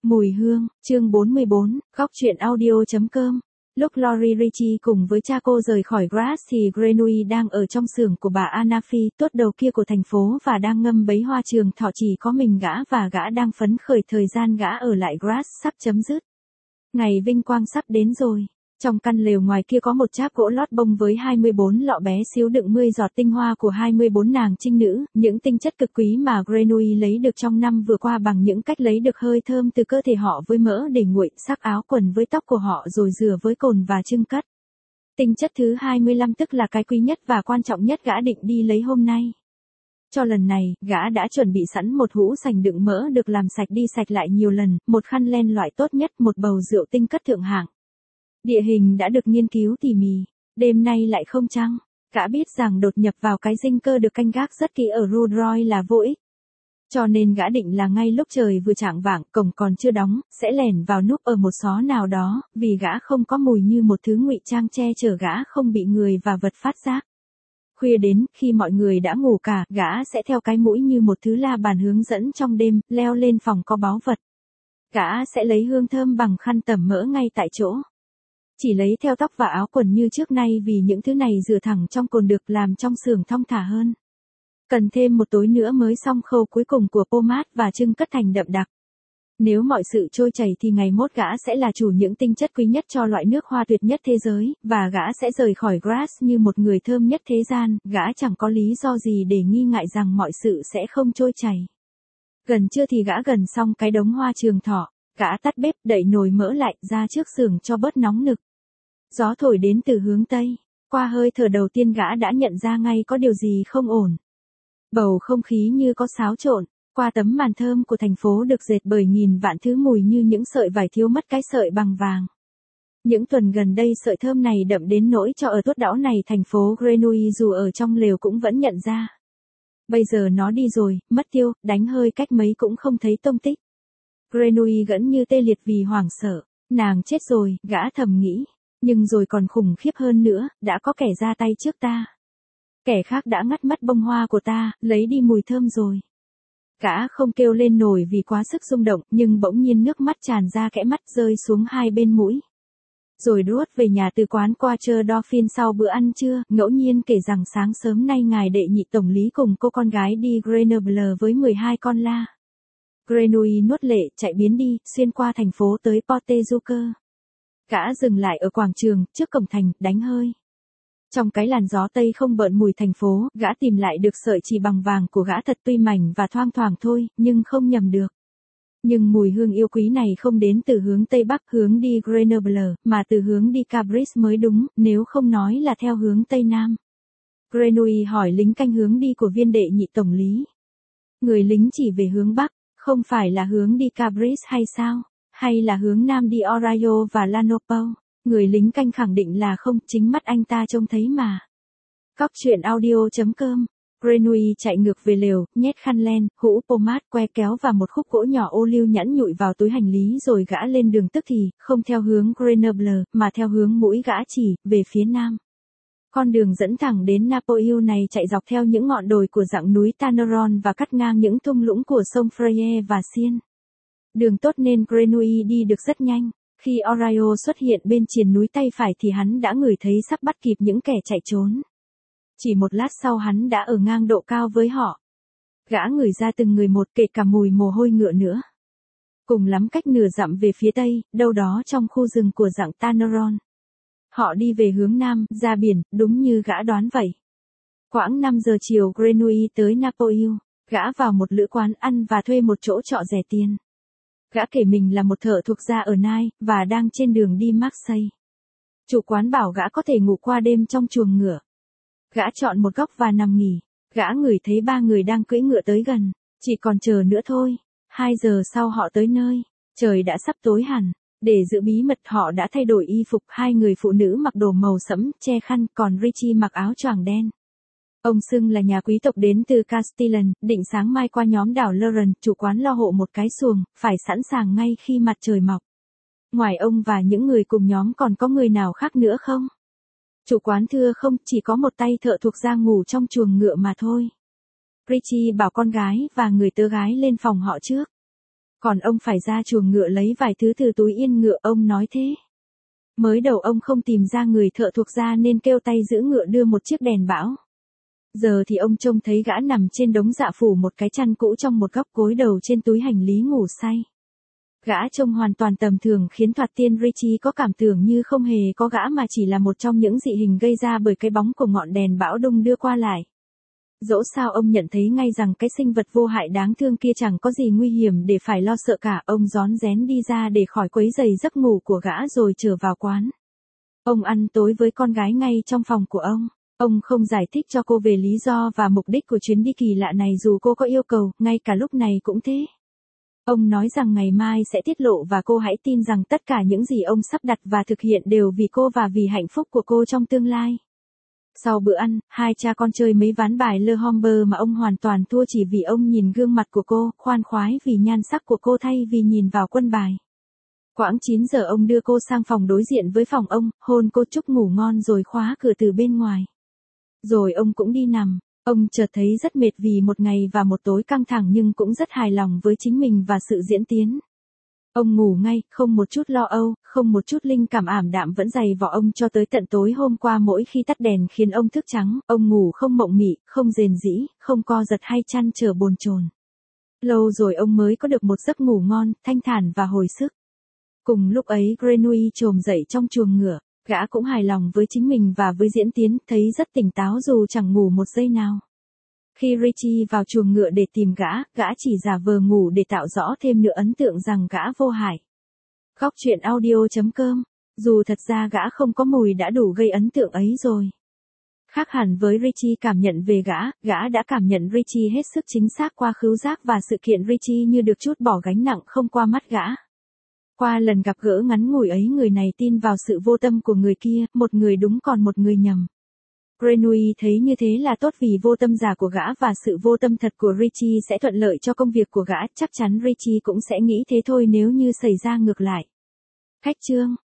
Mùi hương, chương 44, góc truyện audio.com. Lúc Lori Ritchie cùng với cha cô rời khỏi Grass thì Grenouille đang ở trong xưởng của bà Anna Phi, tốt đầu kia của thành phố và đang ngâm bấy hoa trường thọ, chỉ có mình gã và gã đang phấn khởi, thời gian gã ở lại Grass sắp chấm dứt. Ngày vinh quang sắp đến rồi. Trong căn lều ngoài kia có một cháp gỗ lót bông với 24 lọ bé xíu đựng 10 giọt tinh hoa của 24 nàng trinh nữ, những tinh chất cực quý mà Grenouille lấy được trong năm vừa qua bằng những cách lấy được hơi thơm từ cơ thể họ với mỡ để nguội, sắc áo quần với tóc của họ rồi rửa với cồn và trưng cất. Tinh chất thứ 25 tức là cái quý nhất và quan trọng nhất gã định đi lấy hôm nay. Cho lần này, gã đã chuẩn bị sẵn một hũ sành đựng mỡ được làm sạch đi sạch lại nhiều lần, một khăn len loại tốt nhất, một bầu rượu tinh cất thượng hạng. Địa hình đã được nghiên cứu tỉ mỉ, đêm nay lại không trăng, gã biết rằng đột nhập vào cái dinh cơ được canh gác rất kỹ ở Rudroy là vô ích. Cho nên gã định là ngay lúc trời vừa chạng vạng, cổng còn chưa đóng, sẽ lẻn vào núp ở một xó nào đó, vì gã không có mùi như một thứ ngụy trang che chở gã không bị người và vật phát giác. Khuya đến, khi mọi người đã ngủ cả, gã sẽ theo cái mũi như một thứ la bàn hướng dẫn trong đêm, leo lên phòng có báu vật. Gã sẽ lấy hương thơm bằng khăn tẩm mỡ ngay tại chỗ. Chỉ lấy theo tóc và áo quần như trước nay vì những thứ này rửa thẳng trong cồn được làm trong xưởng thong thả hơn. Cần thêm một tối nữa mới xong khâu cuối cùng của pomade và trưng cất thành đậm đặc. Nếu mọi sự trôi chảy thì ngày mốt gã sẽ là chủ những tinh chất quý nhất cho loại nước hoa tuyệt nhất thế giới, và gã sẽ rời khỏi Grass như một người thơm nhất thế gian, gã chẳng có lý do gì để nghi ngại rằng mọi sự sẽ không trôi chảy. Gần trưa thì gã gần xong cái đống hoa trường thọ, gã tắt bếp, đậy nồi mỡ lại, ra trước xưởng cho bớt nóng nực. Gió thổi đến từ hướng Tây, qua hơi thở đầu tiên gã đã nhận ra ngay có điều gì không ổn. Bầu không khí như có xáo trộn, qua tấm màn thơm của thành phố được dệt bởi nghìn vạn thứ mùi như những sợi vải thiếu mất cái sợi bằng vàng. Những tuần gần đây sợi thơm này đậm đến nỗi cho ở tuốt đảo này thành phố Grenouille dù ở trong lều cũng vẫn nhận ra. Bây giờ nó đi rồi, mất tiêu, đánh hơi cách mấy cũng không thấy tông tích. Grenouille gẫn như tê liệt vì hoảng sợ, nàng chết rồi, gã thầm nghĩ. Nhưng rồi còn khủng khiếp hơn nữa, đã có kẻ ra tay trước ta. Kẻ khác đã ngắt mất bông hoa của ta, lấy đi mùi thơm rồi. Gã không kêu lên nổi vì quá sức rung động, nhưng bỗng nhiên nước mắt tràn ra kẽ mắt rơi xuống hai bên mũi. Rồi đuốt về nhà từ quán Quartier Dauphine sau bữa ăn trưa, ngẫu nhiên kể rằng sáng sớm nay ngài đệ nhị tổng lý cùng cô con gái đi Grenoble với 12 con la. Grenouille nuốt lệ, chạy biến đi, xuyên qua thành phố tới Porte-Zucker. Gã dừng lại ở quảng trường, trước cổng thành, đánh hơi. Trong cái làn gió tây không bợn mùi thành phố, gã tìm lại được sợi chỉ bằng vàng của gã thật tuy mảnh và thoang thoảng thôi, nhưng không nhầm được. Nhưng mùi hương yêu quý này không đến từ hướng Tây Bắc hướng đi Grenoble, mà từ hướng đi Cabris mới đúng, nếu không nói là theo hướng Tây Nam. Grenouille hỏi lính canh hướng đi của viên đệ nhị tổng lý. Người lính chỉ về hướng Bắc, không phải là hướng đi Cabris hay sao? Hay là hướng Nam đi Orayo và Lanopo? Người lính canh khẳng định là không, chính mắt anh ta trông thấy mà. Góc truyện audio.com. Grenouille chạy ngược về lều, nhét khăn len, hũ pomade, que kéo và một khúc gỗ nhỏ ô liu nhẵn nhụi vào túi hành lý rồi gã lên đường tức thì, không theo hướng Grenoble, mà theo hướng mũi gã chỉ, về phía Nam. Con đường dẫn thẳng đến Napoil này chạy dọc theo những ngọn đồi của dãy núi Tanneron và cắt ngang những thung lũng của sông Freie và Seine. Đường tốt nên Grenouille đi được rất nhanh. Khi Orayo xuất hiện bên triền núi tay phải thì hắn đã ngửi thấy sắp bắt kịp những kẻ chạy trốn. Chỉ một lát sau hắn đã ở ngang độ cao với họ. Gã ngửi ra từng người một, kể cả mùi mồ hôi ngựa nữa. Cùng lắm cách nửa dặm về phía tây, đâu đó trong khu rừng của dãy Tanneron. Họ đi về hướng nam, ra biển, đúng như gã đoán vậy. Khoảng 5 giờ chiều Grenouille tới Napoil, gã vào một lữ quán ăn và thuê một chỗ trọ rẻ tiền. Gã kể mình là một thợ thuộc gia ở Nai, và đang trên đường đi Marseille. Chủ quán bảo gã có thể ngủ qua đêm trong chuồng ngựa. Gã chọn một góc và nằm nghỉ. Gã ngửi thấy 3 người đang cưỡi ngựa tới gần. Chỉ còn chờ nữa thôi. 2 giờ sau họ tới nơi. Trời đã sắp tối hẳn. Để giữ bí mật họ đã thay đổi y phục. 2 người phụ nữ mặc đồ màu sẫm, che khăn, còn Ritchie mặc áo choàng đen. Ông xưng là nhà quý tộc đến từ Castillon, định sáng mai qua nhóm đảo Leuran, chủ quán lo hộ một cái xuồng, phải sẵn sàng ngay khi mặt trời mọc. Ngoài ông và những người cùng nhóm còn có người nào khác nữa không? Chủ quán thưa không, chỉ có một tay thợ thuộc gia ngủ trong chuồng ngựa mà thôi. Ritchie bảo con gái và người tớ gái lên phòng họ trước. Còn ông phải ra chuồng ngựa lấy vài thứ từ túi yên ngựa, ông nói thế. Mới đầu ông không tìm ra người thợ thuộc ra nên kêu tay giữ ngựa đưa một chiếc đèn bão. Giờ thì ông trông thấy gã nằm trên đống dạ phủ một cái chăn cũ trong một góc gối đầu trên túi hành lý ngủ say. Gã trông hoàn toàn tầm thường khiến Thoạt Tiên Richie có cảm tưởng như không hề có gã mà chỉ là một trong những dị hình gây ra bởi cái bóng của ngọn đèn bão đung đưa qua lại. Dẫu sao ông nhận thấy ngay rằng cái sinh vật vô hại đáng thương kia chẳng có gì nguy hiểm để phải lo sợ cả. Ông rón rén đi ra để khỏi quấy rầy giấc ngủ của gã rồi trở vào quán. Ông ăn tối với con gái ngay trong phòng của ông. Ông không giải thích cho cô về lý do và mục đích của chuyến đi kỳ lạ này dù cô có yêu cầu, ngay cả lúc này cũng thế. Ông nói rằng ngày mai sẽ tiết lộ và cô hãy tin rằng tất cả những gì ông sắp đặt và thực hiện đều vì cô và vì hạnh phúc của cô trong tương lai. Sau bữa ăn, hai cha con chơi mấy ván bài Le Hombre mà ông hoàn toàn thua chỉ vì ông nhìn gương mặt của cô, khoan khoái vì nhan sắc của cô thay vì nhìn vào quân bài. Quãng 9 giờ ông đưa cô sang phòng đối diện với phòng ông, hôn cô chúc ngủ ngon rồi khóa cửa từ bên ngoài. Rồi ông cũng đi nằm. Ông chợt thấy rất mệt vì một ngày và một tối căng thẳng nhưng cũng rất hài lòng với chính mình và sự diễn tiến. Ông ngủ ngay, không một chút lo âu, không một chút linh cảm ảm đạm vẫn dày vò ông cho tới tận tối hôm qua. Mỗi khi tắt đèn khiến ông thức trắng, ông ngủ không mộng mị, không rền rĩ, không co giật hay chăn trở bồn chồn. Lâu rồi ông mới có được một giấc ngủ ngon, thanh thản và hồi sức. Cùng lúc ấy Grenouille chồm dậy trong chuồng ngựa. Gã cũng hài lòng với chính mình và với diễn tiến, thấy rất tỉnh táo dù chẳng ngủ một giây nào. Khi Richie vào chuồng ngựa để tìm gã chỉ giả vờ ngủ để tạo rõ thêm nữa ấn tượng rằng gã vô hại. Góc truyện audio.com. Dù thật ra gã không có mùi đã đủ gây ấn tượng ấy rồi. Khác hẳn với Richie cảm nhận về gã đã cảm nhận Richie hết sức chính xác qua khứu giác và sự kiện Richie như được trút bỏ gánh nặng không qua mắt gã. Qua lần gặp gỡ ngắn ngủi ấy người này tin vào sự vô tâm của người kia, một người đúng còn một người nhầm. Grenouille thấy như thế là tốt vì vô tâm giả của gã và sự vô tâm thật của Richie sẽ thuận lợi cho công việc của gã, chắc chắn Richie cũng sẽ nghĩ thế thôi nếu như xảy ra ngược lại. Khách chương